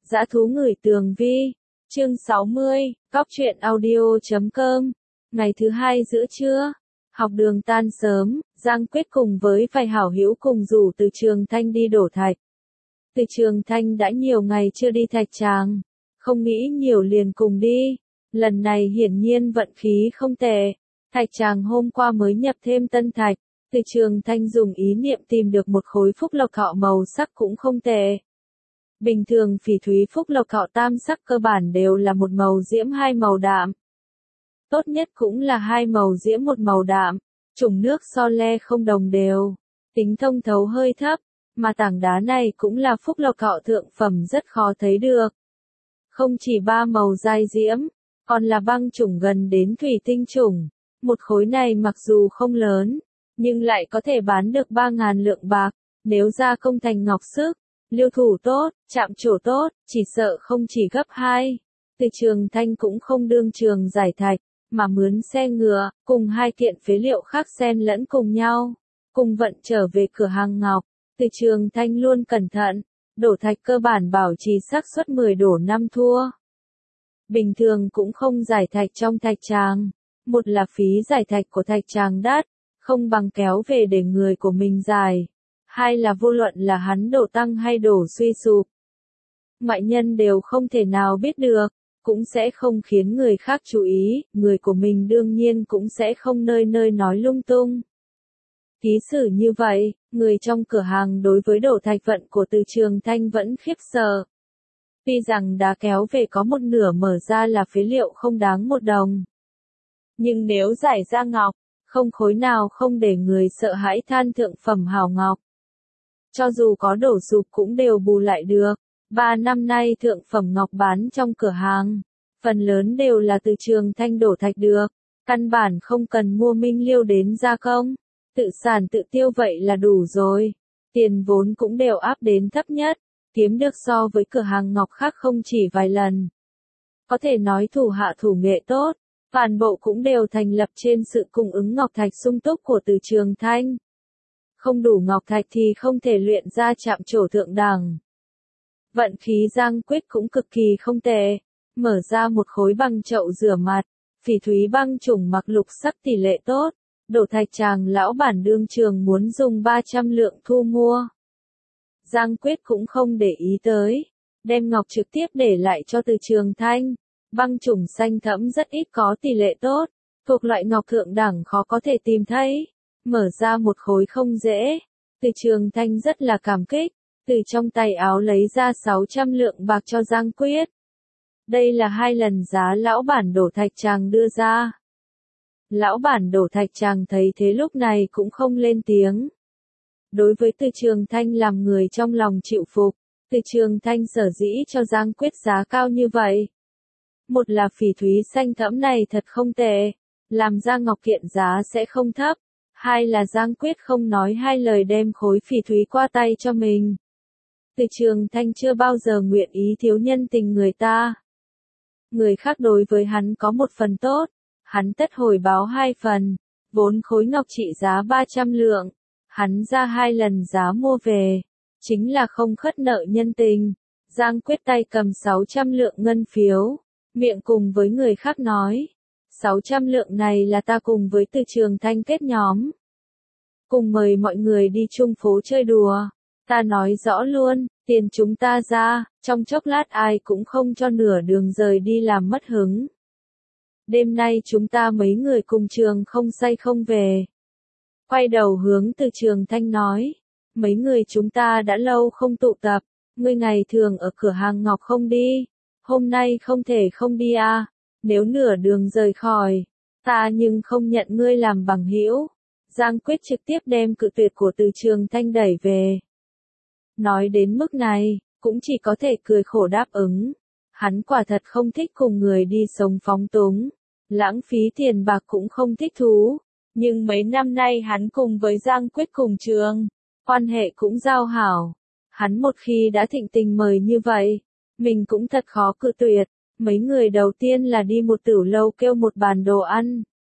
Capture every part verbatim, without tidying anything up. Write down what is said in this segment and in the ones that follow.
Dã thú ngửi tường vi. Chương sáu mươi, Cóc truyện audio chấm com. Ngày thứ hai giữa trưa, học đường tan sớm, Giang Quyết cùng với vài hảo hữu cùng rủ Từ Trường Thanh đi đổ thạch. Từ Trường Thanh đã nhiều ngày chưa đi thạch tràng, không nghĩ nhiều liền cùng đi. Lần này hiển nhiên vận khí không tệ. Thạch tràng hôm qua mới nhập thêm tân thạch. Từ Trường Thanh dùng ý niệm tìm được một khối phúc lộc thọ màu sắc cũng không tệ. Bình thường phỉ thúy phúc lộc thọ tam sắc cơ bản đều là một màu diễm hai màu đạm. Tốt nhất cũng là hai màu diễm một màu đạm, chủng nước so le không đồng đều, tính thông thấu hơi thấp, mà tảng đá này cũng là phúc lộc thọ thượng phẩm rất khó thấy được. Không chỉ ba màu dai diễm, còn là băng chủng gần đến thủy tinh chủng. Một khối này mặc dù không lớn, nhưng lại có thể bán được ba ngàn lượng bạc, nếu gia công thành ngọc sức, lưu thủ tốt, chạm trổ tốt, chỉ sợ không chỉ gấp hai. Từ Trường Thanh cũng không đương trường giải thạch, mà mướn xe ngựa, cùng hai kiện phế liệu khác xen lẫn cùng nhau, cùng vận trở về cửa hàng ngọc. Từ Trường Thanh luôn cẩn thận, đổ thạch cơ bản bảo trì xác suất mười đổ năm thua. Bình thường cũng không giải thạch trong thạch tràng, một là phí giải thạch của thạch tràng đắt, không bằng kéo về để người của mình giải. Hai là vô luận là hắn đổ tăng hay đổ suy sụp, ngoại nhân đều không thể nào biết được, cũng sẽ không khiến người khác chú ý, người của mình đương nhiên cũng sẽ không nơi nơi nói lung tung. Thí sử như vậy, người trong cửa hàng đối với đổ thạch vận của Từ Trường Thanh vẫn khiếp sợ. Tuy rằng đá kéo về có một nửa mở ra là phế liệu không đáng một đồng. Nhưng nếu giải ra ngọc, không khối nào không để người sợ hãi than thượng phẩm hảo ngọc. Cho dù có đổ sụp cũng đều bù lại được. Ba năm nay thượng phẩm ngọc bán trong cửa hàng, phần lớn đều là Từ Trường Thanh đổ thạch được, căn bản không cần mua minh liêu đến gia công, tự sản tự tiêu vậy là đủ rồi. Tiền vốn cũng đều áp đến thấp nhất, kiếm được so với cửa hàng ngọc khác không chỉ vài lần. Có thể nói thủ hạ thủ nghệ tốt, toàn bộ cũng đều thành lập trên sự cung ứng ngọc thạch sung túc của Từ Trường Thanh. Không đủ ngọc thạch thì không thể luyện ra chạm trổ thượng đẳng. Vận khí Giang Quyết cũng cực kỳ không tệ, mở ra một khối bằng chậu rửa mặt, phỉ thúy băng chủng mặc lục sắc tỷ lệ tốt, đổ thạch tràng lão bản đương trường muốn dùng ba trăm lượng thu mua. Giang Quyết cũng không để ý tới, đem ngọc trực tiếp để lại cho Từ Trường Thanh, băng chủng xanh thẫm rất ít có tỷ lệ tốt, thuộc loại ngọc thượng đẳng khó có thể tìm thấy, mở ra một khối không dễ. Từ Trường Thanh rất là cảm kích, từ trong tay áo lấy ra sáu trăm lượng bạc cho Giang Quyết. Đây là hai lần giá lão bản đổ thạch tràng đưa ra. Lão bản đổ thạch tràng thấy thế lúc này cũng không lên tiếng. Đối với Từ Trường Thanh làm người trong lòng chịu phục, Từ Trường Thanh sở dĩ cho Giang Quyết giá cao như vậy. Một là phỉ thúy xanh thẫm này thật không tệ, làm ra ngọc kiện giá sẽ không thấp. Hai là Giang Quyết không nói hai lời đem khối phỉ thúy qua tay cho mình. Từ Trường Thanh chưa bao giờ nguyện ý thiếu nhân tình người ta. Người khác đối với hắn có một phần tốt, hắn tất hồi báo hai phần, vốn khối ngọc trị giá ba trăm lượng, hắn ra hai lần giá mua về, chính là không khất nợ nhân tình. Giang Quyết tay cầm sáu trăm lượng ngân phiếu, miệng cùng với người khác nói, sáu trăm lượng này là ta cùng với Từ Trường Thanh kết nhóm, cùng mời mọi người đi chung phố chơi đùa. Ta nói rõ luôn, tiền chúng ta ra, trong chốc lát ai cũng không cho nửa đường rời đi làm mất hứng. Đêm nay chúng ta mấy người cùng trường không say không về. Quay đầu hướng Từ Trường Thanh nói, mấy người chúng ta đã lâu không tụ tập, ngươi ngày thường ở cửa hàng ngọc không đi, hôm nay không thể không đi à, nếu nửa đường rời khỏi, ta nhưng không nhận ngươi làm bằng hữu. Giang Quyết trực tiếp đem cự tuyệt của Từ Trường Thanh đẩy về. Nói đến mức này, cũng chỉ có thể cười khổ đáp ứng. Hắn quả thật không thích cùng người đi sống phóng túng, lãng phí tiền bạc cũng không thích thú. Nhưng mấy năm nay hắn cùng với Giang Quyết cùng trường, quan hệ cũng giao hảo. Hắn một khi đã thịnh tình mời như vậy, mình cũng thật khó cự tuyệt. Mấy người đầu tiên là đi một tửu lâu kêu một bàn đồ ăn.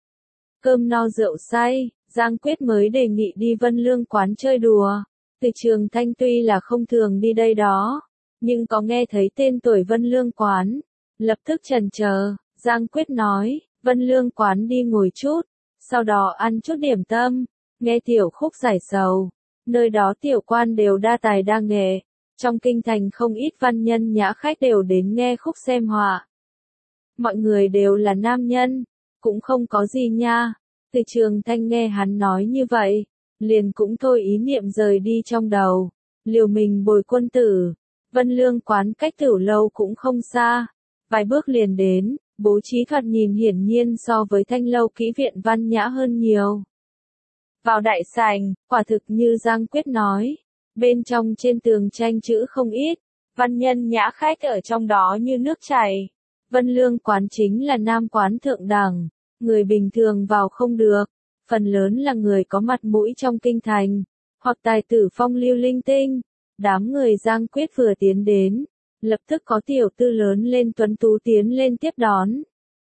Cơm no rượu say, Giang Quyết mới đề nghị đi Vân Lương quán chơi đùa. Từ Trường Thanh tuy là không thường đi đây đó, nhưng có nghe thấy tên tuổi Vân Lương Quán, lập tức chần chờ. Giang Quyết nói, Vân Lương Quán đi ngồi chút, sau đó ăn chút điểm tâm, nghe tiểu khúc giải sầu. Nơi đó tiểu quan đều đa tài đa nghệ, trong kinh thành không ít văn nhân nhã khách đều đến nghe khúc xem họa. Mọi người đều là nam nhân, cũng không có gì nha. Từ Trường Thanh nghe hắn nói như vậy, liền cũng thôi ý niệm rời đi trong đầu, liều mình bồi quân tử. Vân Lương Quán cách Tử lâu cũng không xa, vài bước liền đến, bố trí thoạt nhìn hiển nhiên so với Thanh lâu kỹ viện văn nhã hơn nhiều. Vào đại sảnh, quả thực như Giang Quyết nói, bên trong trên tường tranh chữ không ít, văn nhân nhã khách ở trong đó như nước chảy. Vân Lương Quán chính là nam quán thượng đẳng, người bình thường vào không được, phần lớn là người có mặt mũi trong kinh thành, hoặc tài tử phong lưu linh tinh. Đám người Giang Quyết vừa tiến đến, lập tức có tiểu tư lớn lên tuấn tú tiến lên tiếp đón.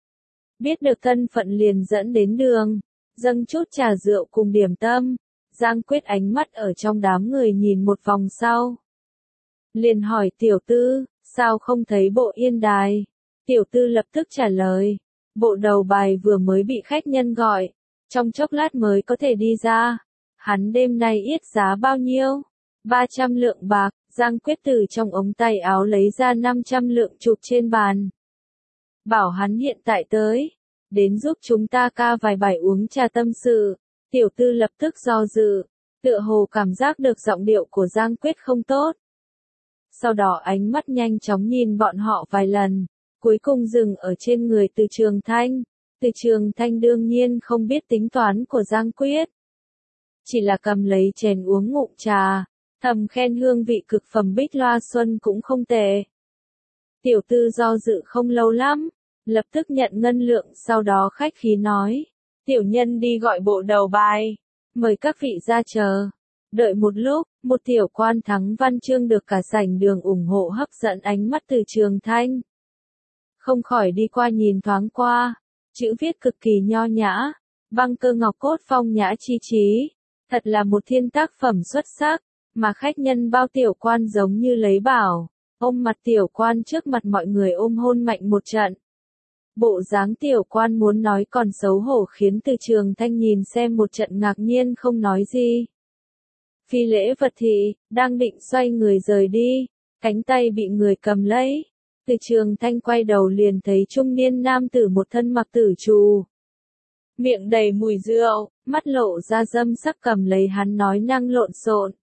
Biết được thân phận liền dẫn đến đường, dâng chút trà rượu cùng điểm tâm. Giang Quyết ánh mắt ở trong đám người nhìn một vòng sau, liền hỏi tiểu tư, sao không thấy bộ yên đài? Tiểu tư lập tức trả lời, bộ đầu bài vừa mới bị khách nhân gọi, trong chốc lát mới có thể đi ra. Hắn đêm nay yết giá bao nhiêu? ba trăm lượng bạc. Giang Quyết từ trong ống tay áo lấy ra năm trăm lượng chụp trên bàn. Bảo hắn hiện tại tới, đến giúp chúng ta ca vài bài uống trà tâm sự. Tiểu tư lập tức do dự, tựa hồ cảm giác được giọng điệu của Giang Quyết không tốt. Sau đó ánh mắt nhanh chóng nhìn bọn họ vài lần, cuối cùng dừng ở trên người Từ Trường Thanh. Từ Trường Thanh đương nhiên không biết tính toán của Giang Quyết, chỉ là cầm lấy chén uống ngụm trà, thầm khen hương vị cực phẩm Bích Loa Xuân cũng không tệ. Tiểu tư do dự không lâu lắm, lập tức nhận ngân lượng, sau đó khách khí nói, tiểu nhân đi gọi bộ đầu bài, mời các vị ra chờ. Đợi một lúc, một tiểu quan thắng văn chương được cả sảnh đường ủng hộ hấp dẫn ánh mắt Từ Trường Thanh. Không khỏi đi qua nhìn thoáng qua, chữ viết cực kỳ nho nhã, băng cơ ngọc cốt phong nhã chi trí, thật là một thiên tác phẩm xuất sắc, mà khách nhân bao tiểu quan giống như lấy bảo, ôm mặt tiểu quan trước mặt mọi người ôm hôn mạnh một trận. Bộ dáng tiểu quan muốn nói còn xấu hổ khiến Từ Trường Thanh nhìn xem một trận ngạc nhiên không nói gì. Phi lễ vật thị, đang định xoay người rời đi, cánh tay bị người cầm lấy. Từ Trường Thanh quay đầu liền thấy trung niên nam tử một thân mặc tử trù, miệng đầy mùi rượu, mắt lộ ra dâm sắc cầm lấy hắn nói năng lộn xộn.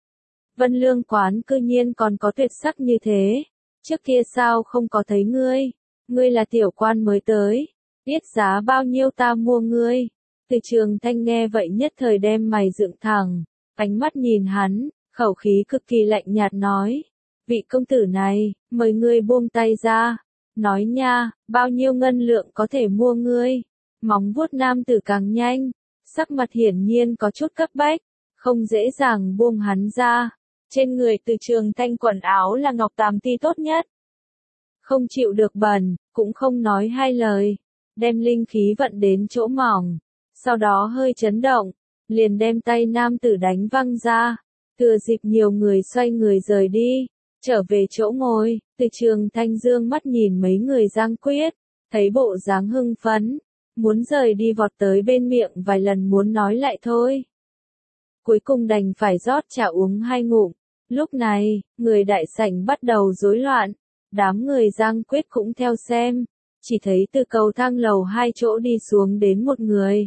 Vân Lương Quán cư nhiên còn có tuyệt sắc như thế, trước kia sao không có thấy ngươi? Ngươi là tiểu quan mới tới, biết giá bao nhiêu ta mua ngươi? Từ Trường Thanh nghe vậy nhất thời đem mày dựng thẳng, ánh mắt nhìn hắn, khẩu khí cực kỳ lạnh nhạt nói, vị công tử này, mời ngươi buông tay ra, nói nha, bao nhiêu ngân lượng có thể mua ngươi? Móng vuốt nam tử càng nhanh, sắc mặt hiển nhiên có chút cấp bách, không dễ dàng buông hắn ra. Trên người Từ Trường Thanh quần áo là ngọc tàm ti tốt nhất, không chịu được bẩn, cũng không nói hai lời, đem linh khí vận đến chỗ mỏng, sau đó hơi chấn động, liền đem tay nam tử đánh văng ra, thừa dịp nhiều người xoay người rời đi, trở về chỗ ngồi. Từ Trường Thanh dương mắt nhìn mấy người Giang Quyết, thấy bộ dáng hưng phấn, muốn rời đi vọt tới bên miệng vài lần muốn nói lại thôi. Cuối cùng đành phải rót trà uống hai ngụm. Lúc này, người đại sảnh bắt đầu rối loạn, đám người Giang Quyết cũng theo xem, chỉ thấy từ cầu thang lầu hai chỗ đi xuống đến một người.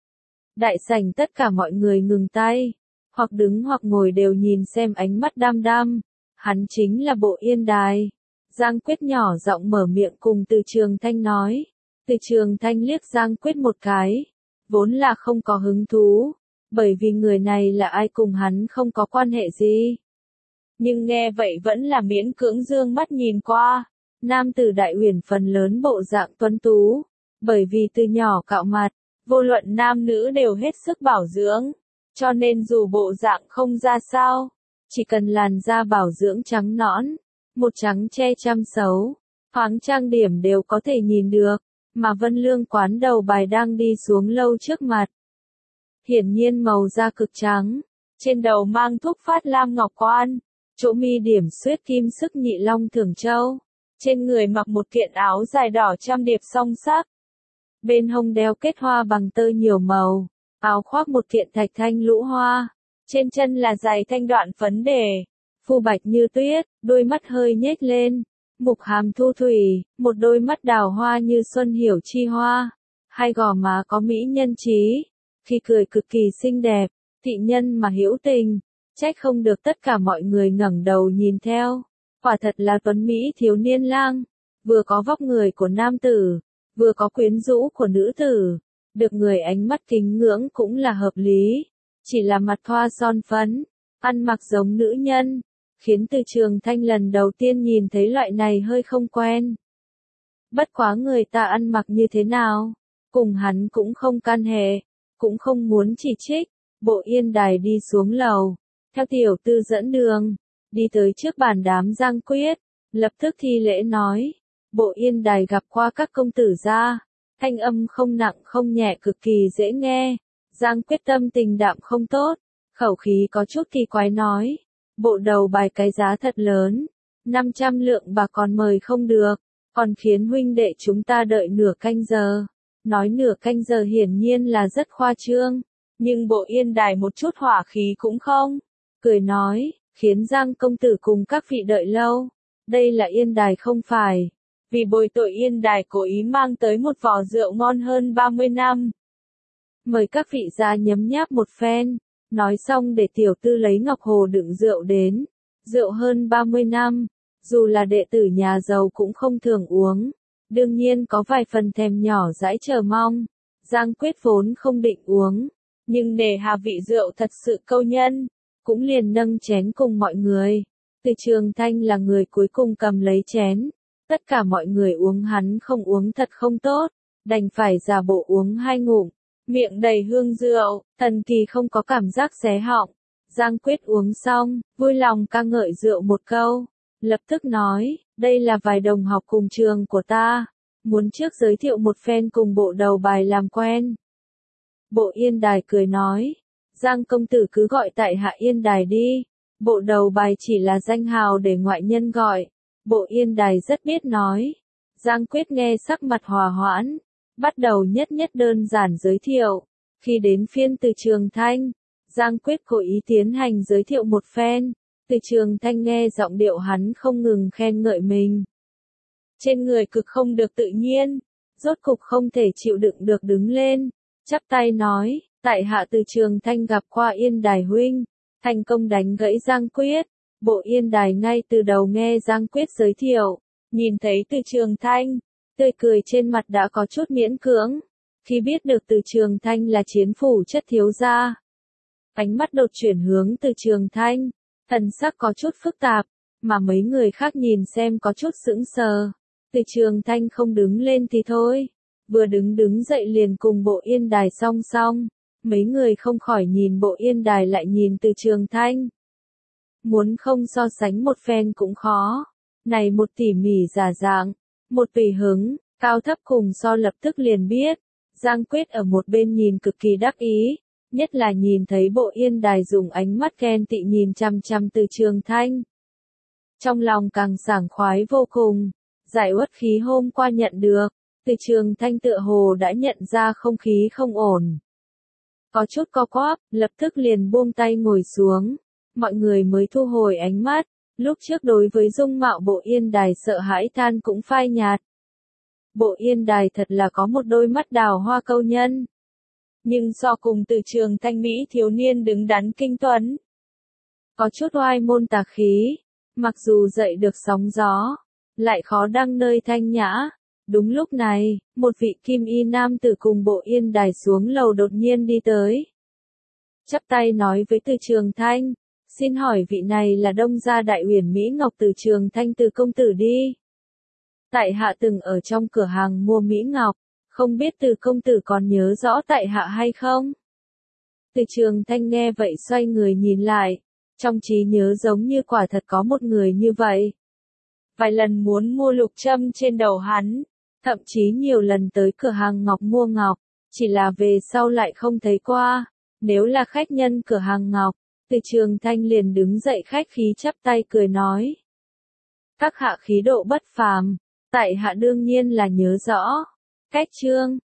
Đại sảnh tất cả mọi người ngừng tay, hoặc đứng hoặc ngồi đều nhìn xem ánh mắt đăm đăm, hắn chính là Bộ Yên Đài. Giang Quyết nhỏ giọng mở miệng cùng Từ Trường Thanh nói. Từ Trường Thanh liếc Giang Quyết một cái, vốn là không có hứng thú, bởi vì người này là ai cùng hắn không có quan hệ gì. Nhưng nghe vậy vẫn là miễn cưỡng dương mắt nhìn qua, nam tử đại uyển phần lớn bộ dạng tuấn tú, bởi vì từ nhỏ cạo mặt, vô luận nam nữ đều hết sức bảo dưỡng, cho nên dù bộ dạng không ra sao, chỉ cần làn da bảo dưỡng trắng nõn, một trắng che chăm xấu, thoáng trang điểm đều có thể nhìn được, mà Vân Lương Quán đầu bài đang đi xuống lâu trước mặt. Hiển nhiên màu da cực trắng, trên đầu mang thuốc phát lam ngọc quan, chỗ mi điểm xuyết kim sức nhị long thường châu. Trên người mặc một kiện áo dài đỏ trăm điệp song sắc. Bên hông đeo kết hoa bằng tơ nhiều màu, áo khoác một kiện thạch thanh lũ hoa. Trên chân là giày thanh đoạn phấn đề, phu bạch như tuyết, đôi mắt hơi nhếch lên. Mục hàm thu thủy, một đôi mắt đào hoa như xuân hiểu chi hoa. Hai gò má có mỹ nhân trí, khi cười cực kỳ xinh đẹp, thị nhân mà hữu tình, trách không được tất cả mọi người ngẩng đầu nhìn theo. Quả thật là tuấn mỹ thiếu niên lang, vừa có vóc người của nam tử, vừa có quyến rũ của nữ tử, được người ánh mắt kính ngưỡng cũng là hợp lý. Chỉ là mặt thoa son phấn, ăn mặc giống nữ nhân, khiến Từ Trường Thanh lần đầu tiên nhìn thấy loại này hơi không quen. Bất quá người ta ăn mặc như thế nào, cùng hắn cũng không can hệ, cũng không muốn chỉ trích. Bộ Yên Đài đi xuống lầu, theo tiểu tư dẫn đường, đi tới trước bàn đám Giang Quyết, lập tức thi lễ nói. Bộ Yên Đài gặp qua các công tử gia, thanh âm không nặng không nhẹ cực kỳ dễ nghe. Giang Quyết tâm tình đạm không tốt, khẩu khí có chút kỳ quái nói. Bộ đầu bài cái giá thật lớn, năm trăm lượng bạc còn mời không được, còn khiến huynh đệ chúng ta đợi nửa canh giờ. Nói nửa canh giờ hiển nhiên là rất khoa trương, nhưng Bộ Yên Đài một chút hỏa khí cũng không, cười nói, khiến Giang công tử cùng các vị đợi lâu. Đây là Yên Đài không phải, vì bồi tội Yên Đài cố ý mang tới một vò rượu ngon hơn ba mươi năm. Mời các vị ra nhấm nháp một phen. Nói xong để tiểu tư lấy ngọc hồ đựng rượu đến. Rượu hơn ba mươi năm, dù là đệ tử nhà giàu cũng không thường uống. Đương nhiên có vài phần thèm nhỏ dãi chờ mong. Giang Quyết vốn không định uống, nhưng nể hà vị rượu thật sự câu nhân, cũng liền nâng chén cùng mọi người. Từ Trường Thanh là người cuối cùng cầm lấy chén. Tất cả mọi người uống, hắn không uống thật không tốt, đành phải giả bộ uống hai ngụm. Miệng đầy hương rượu, thần kỳ không có cảm giác xé họng. Giang Quyết uống xong, vui lòng ca ngợi rượu một câu, lập tức nói, đây là vài đồng học cùng trường của ta, muốn trước giới thiệu một phen cùng bộ đầu bài làm quen. Bộ Yên Đài cười nói, Giang công tử cứ gọi tại hạ Yên Đài đi, bộ đầu bài chỉ là danh hào để ngoại nhân gọi. Bộ Yên Đài rất biết nói. Giang Quyết nghe sắc mặt hòa hoãn, bắt đầu nhất nhất đơn giản giới thiệu. Khi đến phiên Từ Trường Thanh, Giang Quyết cố ý tiến hành giới thiệu một phen. Từ Trường Thanh nghe giọng điệu hắn không ngừng khen ngợi mình. Trên người cực không được tự nhiên, rốt cục không thể chịu đựng được đứng lên, chắp tay nói, tại hạ Từ Trường Thanh gặp qua Yên Đài huynh, thành công đánh gãy Giang Quyết. Bộ Yên Đài ngay từ đầu nghe Giang Quyết giới thiệu, nhìn thấy Từ Trường Thanh, tươi cười trên mặt đã có chút miễn cưỡng. Khi biết được Từ Trường Thanh là chiến phủ chất thiếu gia, ánh mắt đột chuyển hướng Từ Trường Thanh, thần sắc có chút phức tạp, mà mấy người khác nhìn xem có chút sững sờ. Từ Trường Thanh không đứng lên thì thôi, vừa đứng đứng dậy liền cùng Bộ Yên Đài song song, mấy người không khỏi nhìn Bộ Yên Đài lại nhìn Từ Trường Thanh. Muốn không so sánh một phen cũng khó. Này một tỉ mỉ giả dạng, một tùy hứng, cao thấp cùng so lập tức liền biết. Giang Quyết ở một bên nhìn cực kỳ đắc ý, nhất là nhìn thấy Bộ Yên Đài dùng ánh mắt ghen tị nhìn chăm chăm Từ Trường Thanh. Trong lòng càng sảng khoái vô cùng, giải uất khí hôm qua nhận được, Từ Trường Thanh tựa hồ đã nhận ra không khí không ổn. Có chút co quắp, lập tức liền buông tay ngồi xuống. Mọi người mới thu hồi ánh mắt, lúc trước đối với dung mạo Bộ Yên Đài sợ hãi than cũng phai nhạt. Bộ Yên Đài thật là có một đôi mắt đào hoa câu nhân. Nhưng so cùng Từ Trường Thanh mỹ thiếu niên đứng đắn kinh tuấn, có chút oai môn tà khí, mặc dù dậy được sóng gió, lại khó đăng nơi thanh nhã. Đúng lúc này, một vị kim y nam tử cùng Bộ Yên Đài xuống lầu đột nhiên đi tới. Chắp tay nói với Từ Trường Thanh, xin hỏi vị này là Đông gia Đại Uyển Mỹ Ngọc Từ Trường Thanh Từ công tử đi. Tại hạ từng ở trong cửa hàng mua Mỹ Ngọc, không biết Từ công tử còn nhớ rõ tại hạ hay không? Từ Trường Thanh nghe vậy xoay người nhìn lại, trong trí nhớ giống như quả thật có một người như vậy. Vài lần muốn mua lục châm trên đầu hắn, thậm chí nhiều lần tới cửa hàng ngọc mua ngọc, chỉ là về sau lại không thấy qua. Nếu là khách nhân cửa hàng ngọc, Từ Trường Thanh liền đứng dậy khách khí chắp tay cười nói. Các hạ khí độ bất phàm, tại hạ đương nhiên là nhớ rõ. Cách Trương